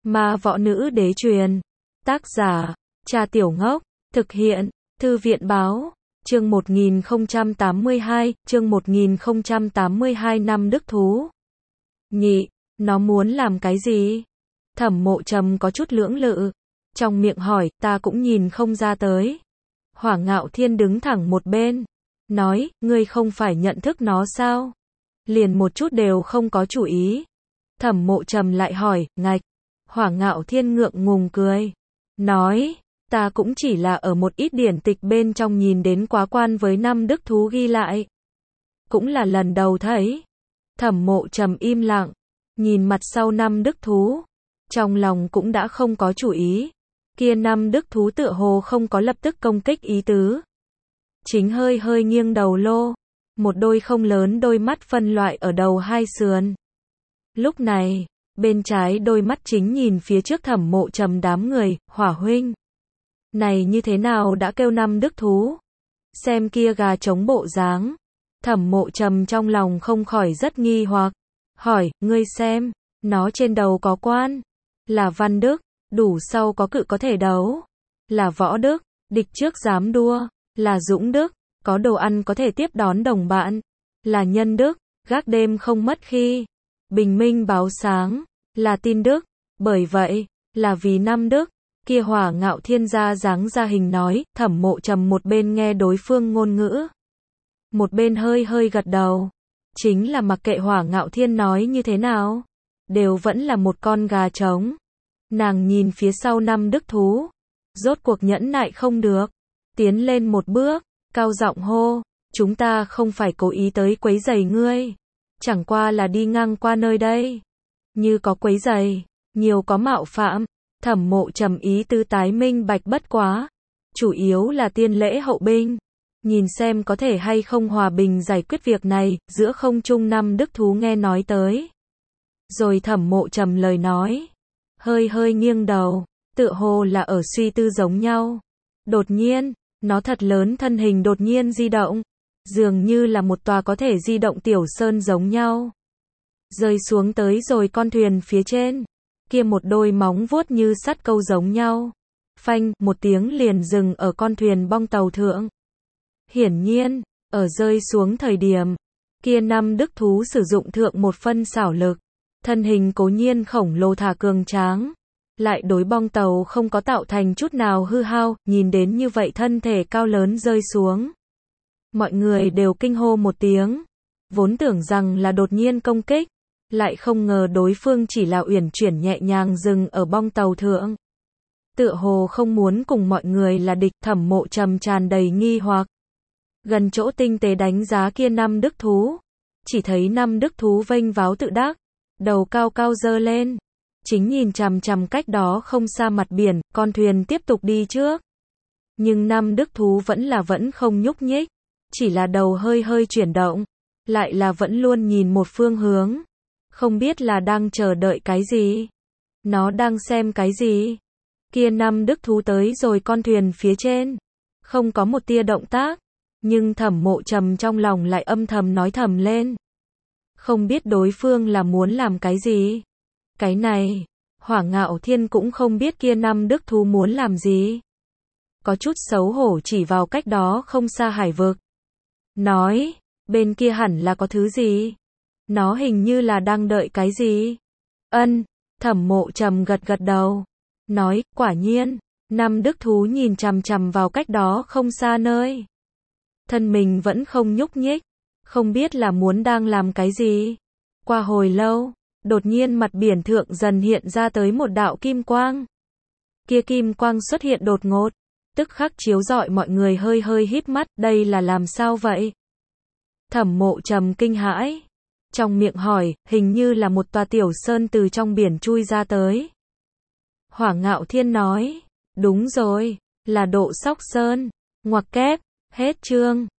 Ma võ nữ đế truyền. Tác giả, Cha Tiểu Ngốc. Thực hiện, Thư viện báo. Chương 1082, chương 1082 năm đức thú. Nhị, nó muốn làm cái gì? Thẩm Mộ Trầm có chút lưỡng lự. Trong miệng hỏi, ta cũng nhìn không ra tới. Hỏa Ngạo Thiên đứng thẳng một bên. Nói, ngươi không phải nhận thức nó sao? Liền một chút đều không có chủ ý. Thẩm Mộ Trầm lại hỏi, ngạch. Hỏa Ngạo Thiên ngượng ngùng cười. Nói, ta cũng chỉ là ở một ít điển tịch bên trong nhìn đến quá quan với năm đức thú ghi lại. Cũng là lần đầu thấy. Thẩm Mộ Trầm im lặng. Nhìn mặt sau năm đức thú. Trong lòng cũng đã không có chủ ý. Kia năm đức thú tựa hồ không có lập tức công kích ý tứ. Chính hơi hơi nghiêng đầu lô. Một đôi không lớn đôi mắt phân loại ở đầu hai sườn. Lúc này, bên trái đôi mắt chính nhìn phía trước Thẩm Mộ Trầm đám người, Hỏa huynh. Này như thế nào đã kêu năm đức thú? Xem kia gà trống bộ dáng. Thẩm Mộ Trầm trong lòng không khỏi rất nghi hoặc. Hỏi, ngươi xem, nó trên đầu có quan. Là văn đức, đủ sau có cự có thể đấu. Là võ đức, địch trước dám đua. Là dũng đức, có đồ ăn có thể tiếp đón đồng bạn. Là nhân đức, gác đêm không mất khi. Bình minh báo sáng, là tin đức. Bởi vậy, là vì năm đức. Kia Hỏa Ngạo Thiên ra dáng ra hình nói. Thẩm Mộ Trầm một bên nghe đối phương ngôn ngữ, một bên hơi hơi gật đầu. Chính là mặc kệ Hỏa Ngạo Thiên nói như thế nào, đều vẫn là một con gà trống. Nàng nhìn phía sau năm đức thú, rốt cuộc nhẫn nại không được, tiến lên một bước, cao giọng hô, chúng ta không phải cố ý tới quấy rầy ngươi, chẳng qua là đi ngang qua nơi đây. Như có quấy rầy, nhiều có mạo phạm. Thẩm Mộ Trầm ý tư tái minh bạch bất quá, chủ yếu là tiên lễ hậu binh, nhìn xem có thể hay không hòa bình giải quyết việc này. Giữa không trung năm đức thú nghe nói tới, rồi Thẩm Mộ Trầm lời nói, hơi hơi nghiêng đầu, tựa hồ là ở suy tư giống nhau. Đột nhiên, nó thật lớn thân hình đột nhiên di động, dường như là một tòa có thể di động tiểu sơn giống nhau, rơi xuống tới rồi con thuyền phía trên. Kia một đôi móng vuốt như sắt câu giống nhau. Phanh, một tiếng liền dừng ở con thuyền bong tàu thượng. Hiển nhiên, ở rơi xuống thời điểm, kia năm đức thú sử dụng thượng một phân xảo lực. Thân hình cố nhiên khổng lồ thả cường tráng, lại đối bong tàu không có tạo thành chút nào hư hao. Nhìn đến như vậy thân thể cao lớn rơi xuống, mọi người đều kinh hô một tiếng. Vốn tưởng rằng là đột nhiên công kích, lại không ngờ đối phương chỉ là uyển chuyển nhẹ nhàng dừng ở bong tàu thượng. Tựa hồ không muốn cùng mọi người là địch. Thẩm Mộ Trầm tràn đầy nghi hoặc. Gần chỗ tinh tế đánh giá kia năm đức thú, chỉ thấy năm đức thú vênh váo tự đắc, đầu cao cao dơ lên, chính nhìn chằm chằm cách đó không xa mặt biển. Con thuyền tiếp tục đi trước, nhưng năm đức thú vẫn không nhúc nhích, chỉ là đầu hơi hơi chuyển động, lại là vẫn luôn nhìn một phương hướng. Không biết là đang chờ đợi cái gì, nó đang xem cái gì. Kia năm đức thú tới rồi con thuyền phía trên, không có một tia động tác, nhưng Thẩm Mộ Trầm trong lòng lại âm thầm nói thầm lên. Không biết đối phương là muốn làm cái gì. Cái này, Hỏa Ngạo Thiên cũng không biết kia năm đức thú muốn làm gì. Có chút xấu hổ chỉ vào cách đó không xa hải vực. Nói, bên kia hẳn là có thứ gì. Nó hình như là đang đợi cái gì. Ân, Thẩm Mộ Trầm gật gật đầu. Nói, quả nhiên. Năm đức thú nhìn chằm chằm vào cách đó không xa nơi. Thân mình vẫn không nhúc nhích. Không biết là muốn đang làm cái gì. Qua hồi lâu, đột nhiên mặt biển thượng dần hiện ra tới một đạo kim quang. Kia kim quang xuất hiện đột ngột, tức khắc chiếu rọi mọi người hơi hơi híp mắt. Đây là làm sao vậy? Thẩm Mộ Trầm kinh hãi. Trong miệng hỏi, hình như là một tòa tiểu sơn từ trong biển chui ra tới. Hỏa Ngạo Thiên nói, đúng rồi, là Độ Sóc Sơn. Ngoặc kép, hết chương.